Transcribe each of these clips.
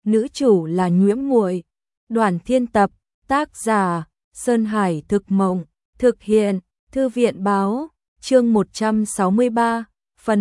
nữ chủ là Nhuễm Muội. Đoàn Thiên Tập, tác giả Sơn Hải Thực Mộng, thực hiện Thư viện Báo, chương 163, phần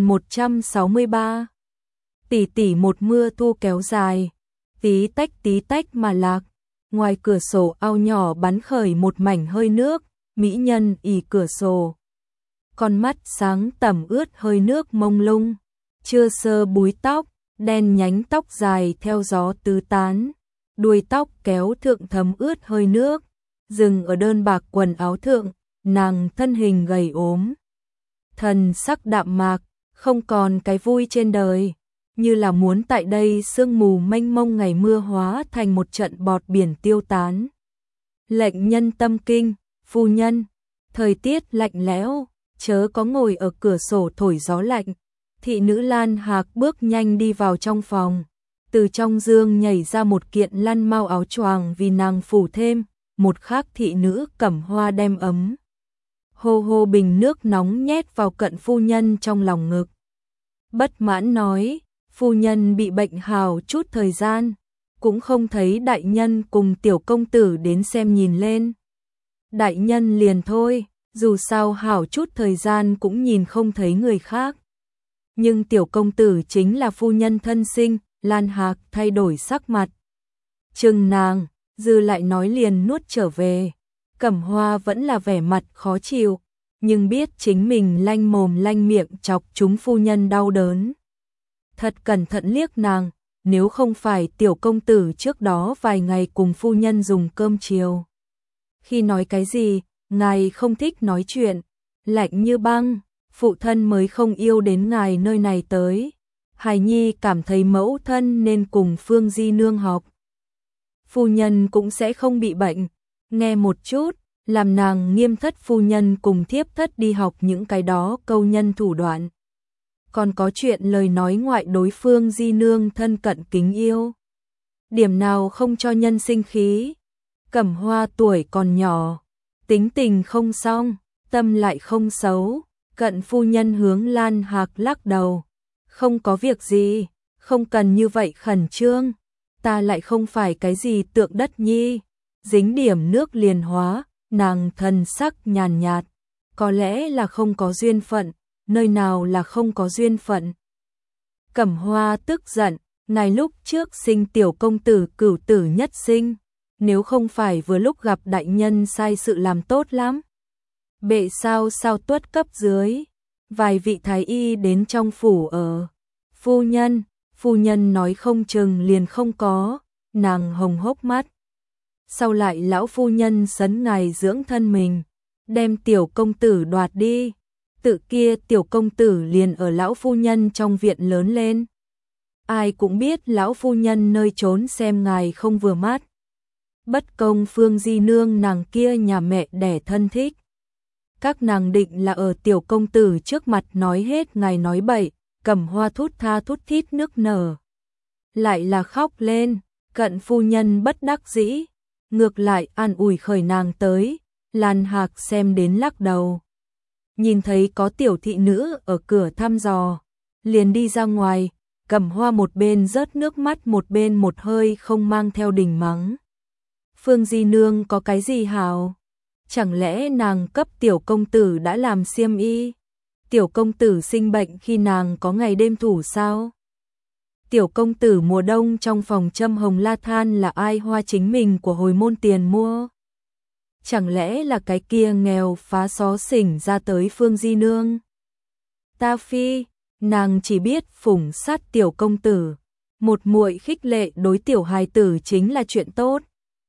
163. Tỉ tỉ một mưa thu kéo dài, tí tách mà lạc. Ngoài cửa sổ ao nhỏ bắn khởi một mảnh hơi nước, mỹ nhân ỉ cửa sổ. Con mắt sáng tẩm ướt hơi nước mông lung, chưa sơ búi tóc, đen nhánh tóc dài theo gió tứ tán. Đuôi tóc kéo thượng thấm ướt hơi nước, dừng ở đơn bạc quần áo thượng, nàng thân hình gầy ốm. Thần sắc đạm mạc, không còn cái vui trên đời, như là muốn tại đây sương mù mênh mông ngày mưa hóa thành một trận bọt biển tiêu tán. Lệnh nhân tâm kinh, phu nhân, thời tiết lạnh lẽo, chớ có ngồi ở cửa sổ thổi gió lạnh. Thị nữ Lan Hạc bước nhanh đi vào trong phòng, từ trong giường nhảy ra một kiện lăn mau áo choàng vì nàng phủ thêm, một khác thị nữ Cẩm Hoa đem ấm hô bình nước nóng nhét vào cận phu nhân trong lòng ngực. Bất mãn nói, phu nhân bị bệnh hào chút thời gian, cũng không thấy đại nhân cùng tiểu công tử đến xem nhìn lên. Đại nhân liền thôi, dù sao hảo chút thời gian cũng nhìn không thấy người khác. Nhưng tiểu công tử chính là phu nhân thân sinh, Lan Hạc thay đổi sắc mặt. Chừng nàng, dư lại nói liền nuốt trở về. Cẩm Hoa vẫn là vẻ mặt khó chịu, nhưng biết chính mình lanh mồm lanh miệng chọc chúng phu nhân đau đớn. Thật cẩn thận liếc nàng, nếu không phải tiểu công tử trước đó vài ngày cùng phu nhân dùng cơm chiều. Khi nói cái gì, ngài không thích nói chuyện, lạnh như băng, phụ thân mới không yêu đến ngài nơi này tới. Hài nhi cảm thấy mẫu thân nên cùng Phương Di nương học. Phu nhân cũng sẽ không bị bệnh, nghe một chút, làm nàng nghiêm thất phu nhân cùng thiếp thất đi học những cái đó câu nhân thủ đoạn. Còn có chuyện lời nói ngoại đối Phương Di nương thân cận kính yêu. Điểm nào không cho nhân sinh khí. Cẩm Hoa tuổi còn nhỏ, tính tình không xong, tâm lại không xấu. Cận phu nhân hướng Lan Hạc lắc đầu. Không có việc gì, không cần như vậy khẩn trương. Ta lại không phải cái gì tượng đất nhi. Dính điểm nước liền hóa, nàng thần sắc nhàn nhạt. Có lẽ là không có duyên phận, nơi nào là không có duyên phận. Cẩm Hoa tức giận, ngài lúc trước sinh tiểu công tử cửu tử nhất sinh. Nếu không phải vừa lúc gặp đại nhân sai sự làm tốt lắm. Bệ sao tuất cấp dưới, vài vị thái y đến trong phủ ở. Phu nhân nói không chừng liền không có, nàng hồng hốc mắt. Sau lại lão phu nhân sấn ngài dưỡng thân mình, đem tiểu công tử đoạt đi. Tự kia tiểu công tử liền ở lão phu nhân trong viện lớn lên. Ai cũng biết lão phu nhân nơi trốn xem ngài không vừa mắt. Bất công Phương Di nương nàng kia nhà mẹ đẻ thân thích. Các nàng định là ở tiểu công tử trước mặt nói hết ngài nói bậy. Cẩm Hoa thút tha thút thít nước nở. Lại là khóc lên, cận phu nhân bất đắc dĩ. Ngược lại an ủi khởi nàng tới, Lan Hạc xem đến lắc đầu. Nhìn thấy có tiểu thị nữ ở cửa thăm dò, liền đi ra ngoài. Cẩm Hoa một bên rớt nước mắt một bên một hơi không mang theo đình mắng. Phương Di nương có cái gì hảo? Chẳng lẽ nàng cấp tiểu công tử đã làm xiêm y? Tiểu công tử sinh bệnh khi nàng có ngày đêm thủ sao? Tiểu công tử mùa đông trong phòng châm hồng la than là ai hoa chính mình của hồi môn tiền mua? Chẳng lẽ là cái kia nghèo phá xó xỉnh ra tới Phương Di nương? Ta phi, nàng chỉ biết phủng sát tiểu công tử. Một muội khích lệ đối tiểu hài tử chính là chuyện tốt.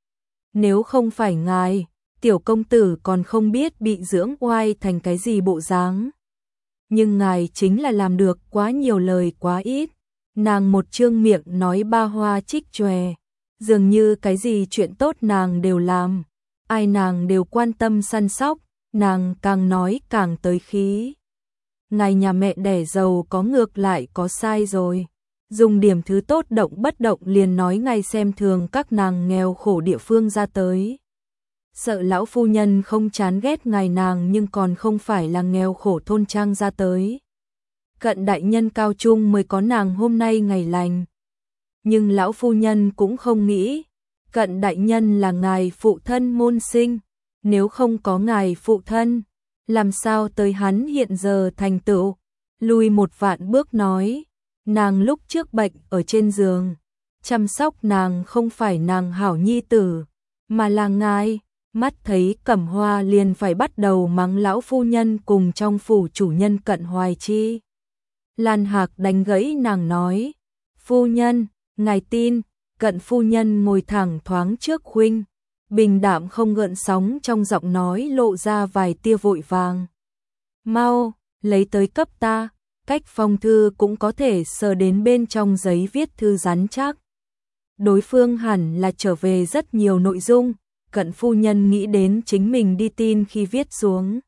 Nếu không phải ngài, tiểu công tử còn không biết bị dưỡng oai thành cái gì bộ dáng. Nhưng ngài chính là làm được quá nhiều lời quá ít. Nàng một trương miệng nói ba hoa trích chòe, dường như cái gì chuyện tốt nàng đều làm, ai nàng đều quan tâm săn sóc, nàng càng nói càng tới khí. Ngài nhà mẹ đẻ giàu có ngược lại có sai rồi. Dùng điểm thứ tốt động bất động liền nói ngài xem thường các nàng nghèo khổ địa phương ra tới. Sợ lão phu nhân không chán ghét ngài nàng nhưng còn không phải là nghèo khổ thôn trang ra tới. Cận đại nhân cao trung mới có nàng hôm nay ngày lành. nhưng lão phu nhân cũng không nghĩ, Cận đại nhân là ngài phụ thân môn sinh, nếu không có ngài phụ thân, làm sao tới hắn hiện giờ thành tựu. Lùi một vạn bước nói, nàng lúc trước bệnh ở trên giường, chăm sóc nàng không phải nàng hảo nhi tử, mà là ngài. Mắt thấy Cẩm Hoa liền phải bắt đầu mắng lão phu nhân cùng trong phủ chủ nhân Cận Hoài Chi. Lan Hạc đánh gãy nàng nói, phu nhân, ngài tin. Cận phu nhân ngồi thẳng thoáng trước huynh, bình đạm không gợn sóng trong giọng nói lộ ra vài tia vội vàng. Mau, lấy tới cấp ta, cách phong thư cũng có thể sờ đến bên trong giấy viết thư rắn chắc. Đối phương hẳn là trở về rất nhiều nội dung, Cận phu nhân nghĩ đến chính mình đi tin khi viết xuống.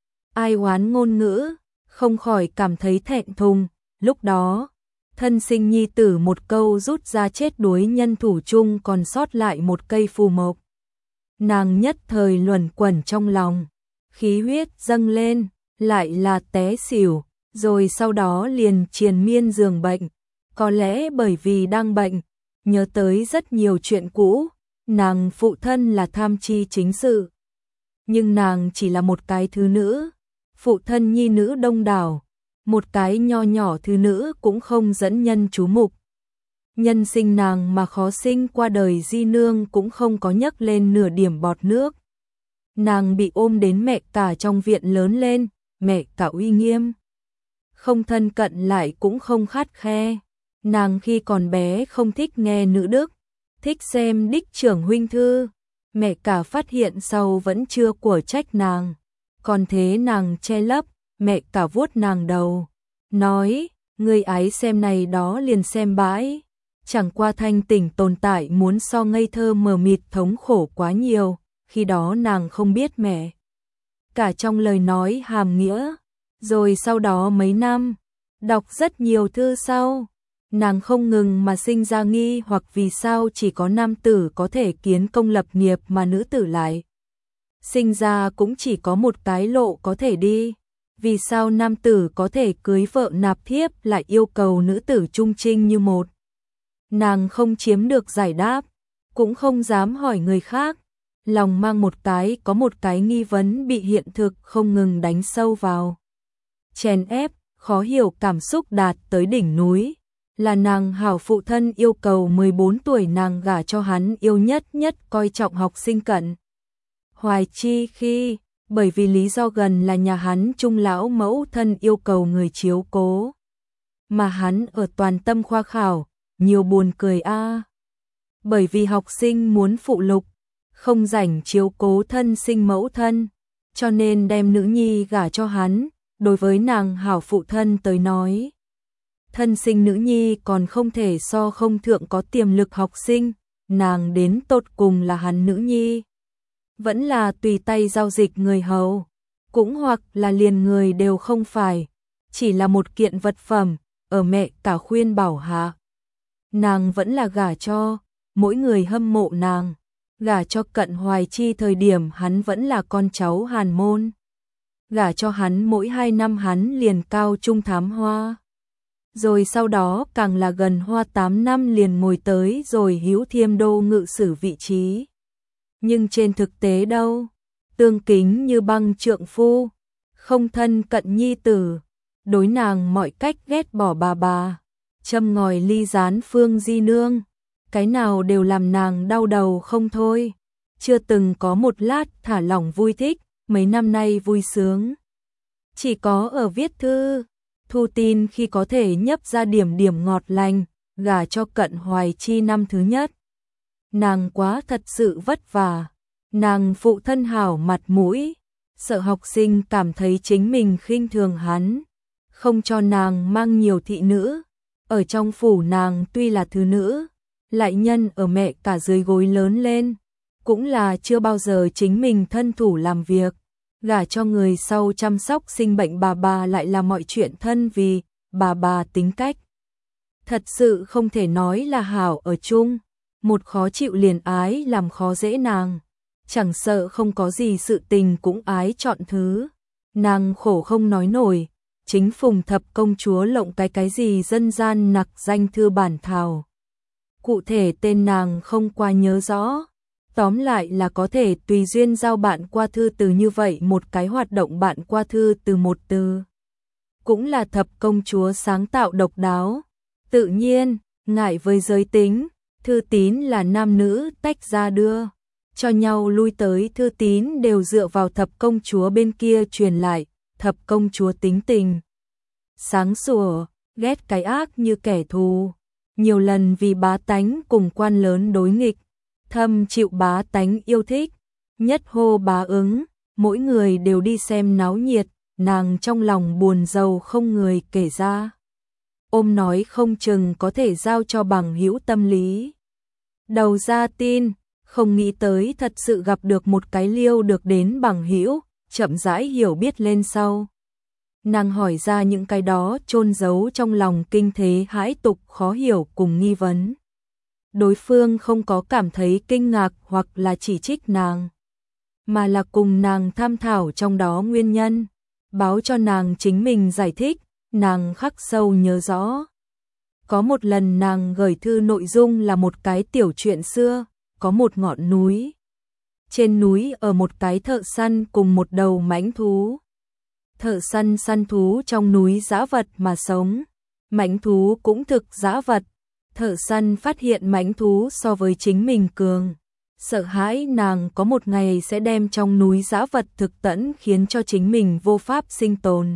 Ai oán ngôn ngữ, không khỏi cảm thấy thẹn thùng, lúc đó. Thân sinh nhi tử một câu rút ra chết đuối nhân thủ chung còn sót lại một cây phù mộc. Nàng nhất thời luẩn quẩn trong lòng, khí huyết dâng lên, lại là té xỉu, rồi sau đó liền triền miên giường bệnh. Có lẽ bởi vì đang bệnh, nhớ tới rất nhiều chuyện cũ, nàng phụ thân là tham chi chính sự. Nhưng nàng chỉ là một cái thứ nữ, phụ thân nhi nữ đông đảo. Một cái nho nhỏ thứ nữ cũng không dẫn nhân chú mục. Nhân sinh nàng mà khó sinh qua đời di nương cũng không có nhấc lên nửa điểm bọt nước. Nàng bị ôm đến mẹ cả trong viện lớn lên, mẹ cả uy nghiêm. Không thân cận lại cũng không khắt khe. Nàng khi còn bé không thích nghe nữ đức, thích xem đích trưởng huynh thư. Mẹ cả phát hiện sau vẫn chưa của trách nàng. Còn thế nàng che lấp. Mẹ cả vuốt nàng đầu, nói, người ái xem này đó liền xem bãi, chẳng qua thanh tỉnh tồn tại muốn so ngây thơ mờ mịt thống khổ quá nhiều, khi đó nàng không biết mẹ. Cả trong lời nói hàm nghĩa, rồi sau đó mấy năm, đọc rất nhiều thư sau, nàng không ngừng mà sinh ra nghi hoặc vì sao chỉ có nam tử có thể kiến công lập nghiệp mà nữ tử lại. Sinh ra cũng chỉ có một cái lộ có thể đi. Vì sao nam tử có thể cưới vợ nạp thiếp lại yêu cầu nữ tử trung trinh như một. Nàng không chiếm được giải đáp, cũng không dám hỏi người khác. Lòng mang có một cái nghi vấn bị hiện thực không ngừng đánh sâu vào. Chèn ép, khó hiểu cảm xúc đạt tới đỉnh núi. Là nàng hảo phụ thân yêu cầu 14 tuổi nàng gả cho hắn yêu nhất coi trọng học sinh Cận Hoài Chi khi. Bởi vì lý do gần là nhà hắn trung lão mẫu thân yêu cầu người chiếu cố. Mà hắn ở toàn tâm khoa khảo, nhiều buồn cười a. Bởi vì học sinh muốn phụ lục, không rảnh chiếu cố thân sinh mẫu thân, cho nên đem nữ nhi gả cho hắn, đối với nàng hảo phụ thân tới nói. Thân sinh nữ nhi còn không thể so không thượng có tiềm lực học sinh, nàng đến tột cùng là hắn nữ nhi. Vẫn là tùy tay giao dịch người hầu, cũng hoặc là liền người đều không phải, chỉ là một kiện vật phẩm, ở mẹ cả khuyên bảo hạ. Nàng vẫn là gả cho, mỗi người hâm mộ nàng, gả cho Cận Hoài Chi thời điểm hắn vẫn là con cháu Hàn môn. Gả cho hắn mỗi 2 năm hắn liền cao trung thám hoa. Rồi sau đó càng là gần hoa 8 năm liền ngồi tới rồi Hữu Thiêm Đô ngự sử vị trí. Nhưng trên thực tế đâu, tương kính như băng trượng phu, không thân cận nhi tử, đối nàng mọi cách ghét bỏ bà, châm ngòi ly gián Phương Di Nương, cái nào đều làm nàng đau đầu không thôi, chưa từng có một lát thả lỏng vui thích, mấy năm nay vui sướng. Chỉ có ở viết thư, thu tin khi có thể nhấp ra điểm ngọt lành, gả cho Cận Hoài Chi năm thứ nhất. Nàng quá thật sự vất vả, nàng phụ thân hảo mặt mũi, sợ học sinh cảm thấy chính mình khinh thường hắn, không cho nàng mang nhiều thị nữ, ở trong phủ nàng tuy là thứ nữ, lại nhân ở mẹ cả dưới gối lớn lên, cũng là chưa bao giờ chính mình thân thủ làm việc, gả cho người sau chăm sóc sinh bệnh bà lại là mọi chuyện thân vì, bà tính cách. Thật sự không thể nói là hảo ở chung. Một khó chịu liền ái làm khó dễ nàng, chẳng sợ không có gì sự tình cũng ái chọn thứ, nàng khổ không nói nổi, chính Phùng Thập công chúa lộng cái gì dân gian nặc danh thư bản thảo. Cụ thể tên nàng không qua nhớ rõ. Tóm lại là có thể tùy duyên giao bạn qua thư từ như vậy, một cái hoạt động bạn qua thư từ một từ. Cũng là thập công chúa sáng tạo độc đáo. Tự nhiên, ngại với giới tính, thư tín là nam nữ tách ra đưa cho nhau lui tới, thư tín đều dựa vào thập công chúa bên kia truyền lại. Thập công chúa tính tình sáng sủa, ghét cái ác như kẻ thù, nhiều lần vì bá tánh cùng quan lớn đối nghịch, thâm chịu bá tánh yêu thích, nhất hô bá ứng, mỗi người đều đi xem náo nhiệt, nàng trong lòng buồn rầu không người kể ra. Ôm nói không chừng có thể giao cho bằng hữu tâm lý. Đầu ra tin, không nghĩ tới thật sự gặp được một cái liêu được đến bằng hữu, chậm rãi hiểu biết lên sau. Nàng hỏi ra những cái đó chôn giấu trong lòng kinh thế hãi tục khó hiểu cùng nghi vấn. Đối phương không có cảm thấy kinh ngạc hoặc là chỉ trích nàng, mà là cùng nàng tham thảo trong đó nguyên nhân, báo cho nàng chính mình giải thích, nàng khắc sâu nhớ rõ. Có một lần nàng gửi thư nội dung là một cái tiểu chuyện xưa, có một ngọn núi. Trên núi ở một cái thợ săn cùng một đầu mãnh thú. Thợ săn săn thú trong núi dã vật mà sống, mãnh thú cũng thực dã vật. Thợ săn phát hiện mãnh thú so với chính mình cường, sợ hãi nàng có một ngày sẽ đem trong núi dã vật thực tẫn khiến cho chính mình vô pháp sinh tồn.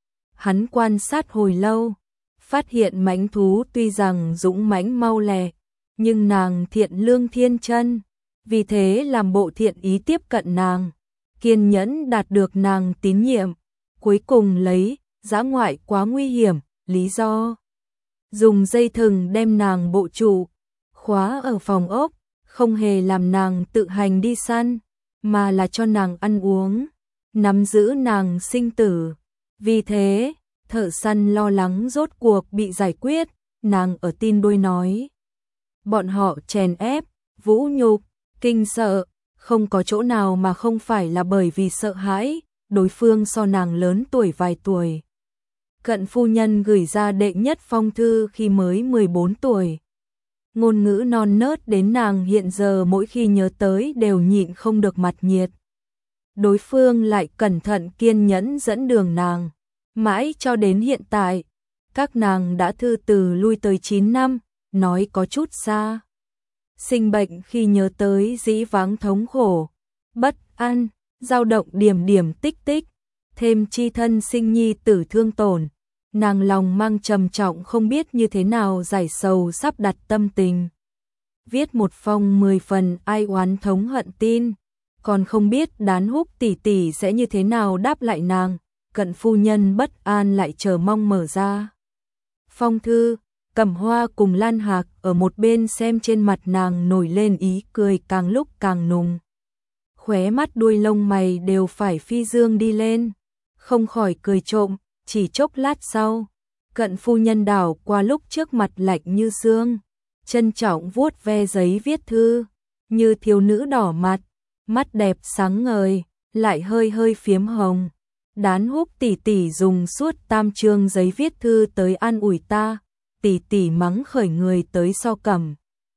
Hắn quan sát hồi lâu, phát hiện mãnh thú tuy rằng dũng mãnh mau lẹ, nhưng nàng thiện lương thiên chân, vì thế làm bộ thiện ý tiếp cận nàng, kiên nhẫn đạt được nàng tín nhiệm, cuối cùng lấy dã ngoại quá nguy hiểm, lý do dùng dây thừng đem nàng bộ trụ, khóa ở phòng ốc, không hề làm nàng tự hành đi săn, mà là cho nàng ăn uống, nắm giữ nàng sinh tử. Vì thế, thợ săn lo lắng rốt cuộc bị giải quyết, nàng ở tin đuôi nói. Bọn họ chèn ép, vũ nhục, kinh sợ, không có chỗ nào mà không phải là bởi vì sợ hãi, đối phương so nàng lớn tuổi vài tuổi. Cận phu nhân gửi ra đệ nhất phong thư khi mới 14 tuổi. Ngôn ngữ non nớt đến nàng hiện giờ mỗi khi nhớ tới đều nhịn không được mặt nhiệt. Đối phương lại cẩn thận kiên nhẫn dẫn đường nàng, mãi cho đến hiện tại, các nàng đã thư từ lui tới 9 năm, nói có chút xa. Sinh bệnh khi nhớ tới dĩ vãng thống khổ, bất an, dao động điểm điểm tích tích, thêm chi thân sinh nhi tử thương tổn, nàng lòng mang trầm trọng không biết như thế nào giải sầu sắp đặt tâm tình. Viết một phong 10 phần ai oán thống hận tin, còn không biết Đán Húc tỷ tỷ sẽ như thế nào đáp lại nàng. Cận phu nhân bất an lại chờ mong mở ra phong thư, Cẩm Hoa cùng Lan Hạc ở một bên xem, trên mặt nàng nổi lên ý cười càng lúc càng nùng. Khóe mắt đuôi lông mày đều phải phi dương đi lên, không khỏi cười trộm. Chỉ chốc lát sau, cận phu nhân đảo qua lúc trước mặt lạnh như xương, trân trọng vuốt ve giấy viết thư, như thiếu nữ đỏ mặt, mắt đẹp sáng ngời, lại hơi hơi phiếm hồng. Đán Húc tỷ tỷ dùng suốt 3 chương giấy viết thư tới an ủi ta, tỷ tỷ mắng khởi người tới so Cẩm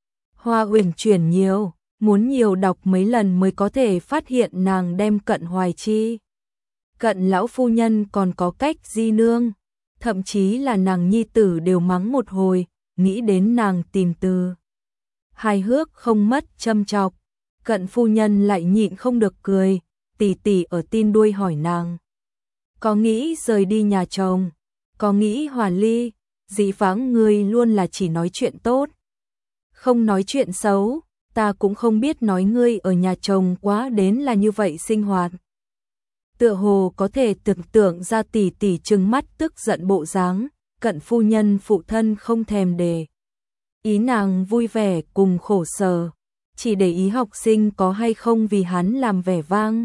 Hoa uyển chuyển nhiều, muốn nhiều đọc mấy lần mới có thể phát hiện nàng đem Cận Hoài Chi. Cận lão phu nhân còn có cách di nương, thậm chí là nàng nhi tử đều mắng một hồi, nghĩ đến nàng tìm từ hài hước không mất châm chọc, Cận phu nhân lại nhịn không được cười, tỷ tỷ ở tin đuôi hỏi nàng. Có nghĩ rời đi nhà chồng, có nghĩ hòa ly, dĩ vãng ngươi luôn là chỉ nói chuyện tốt, không nói chuyện xấu, ta cũng không biết nói ngươi ở nhà chồng quá đến là như vậy sinh hoạt. Tựa hồ có thể tưởng tượng ra tỷ tỷ trừng mắt tức giận bộ dáng, Cận phu nhân phụ thân không thèm để ý nàng vui vẻ cùng khổ sở, chỉ để ý học sinh có hay không vì hắn làm vẻ vang.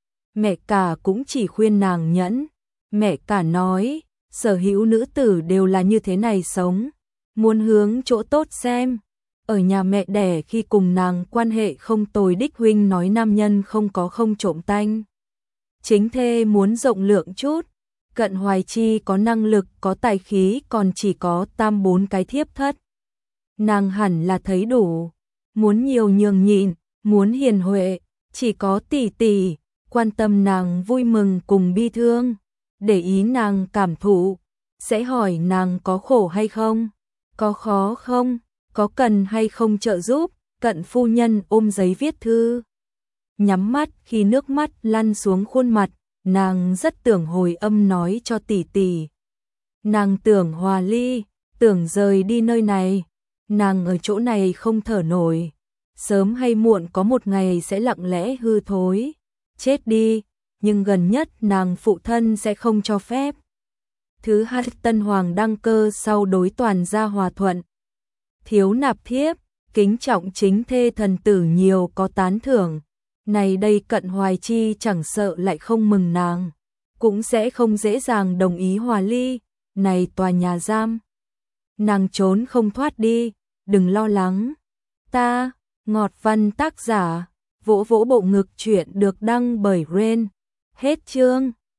Mẹ cả cũng chỉ khuyên nàng nhẫn, mẹ cả nói, sở hữu nữ tử đều là như thế này sống, muốn hướng chỗ tốt xem. Ở nhà mẹ đẻ khi cùng nàng quan hệ không tồi đích huynh nói nam nhân không có không trộm tanh. Chính thê muốn rộng lượng chút, Cận Hoài Chi có năng lực có tài khí còn chỉ có 3-4 cái thiếp thất. nàng hẳn là thấy đủ, muốn nhiều nhường nhịn, muốn hiền huệ, chỉ có tỷ tỷ quan tâm nàng vui mừng cùng bi thương, để ý nàng cảm thụ, sẽ hỏi nàng có khổ hay không, có khó không, có cần hay không trợ giúp. Cận phu nhân ôm giấy viết thư, nhắm mắt khi nước mắt lăn xuống khuôn mặt, nàng rất tưởng hồi âm nói cho tỷ tỷ. Nàng tưởng hòa ly, tưởng rời đi nơi này, nàng ở chỗ này không thở nổi, sớm hay muộn có một ngày sẽ lặng lẽ hư thối, chết đi, nhưng gần nhất nàng phụ thân sẽ không cho phép. Thứ hai, Tân Hoàng đăng cơ sau đối toàn gia hòa thuận, thiếu nạp thiếp, kính trọng chính thê thần tử nhiều có tán thưởng. Này đây Cận Hoài Chi chẳng sợ lại không mừng nàng, cũng sẽ không dễ dàng đồng ý hòa ly. Này tòa nhà giam, nàng trốn không thoát đi, đừng lo lắng. Ta, Ngọt Văn tác giả, vỗ vỗ bộ ngực. Chuyện được đăng bởi Ren. Hết chương.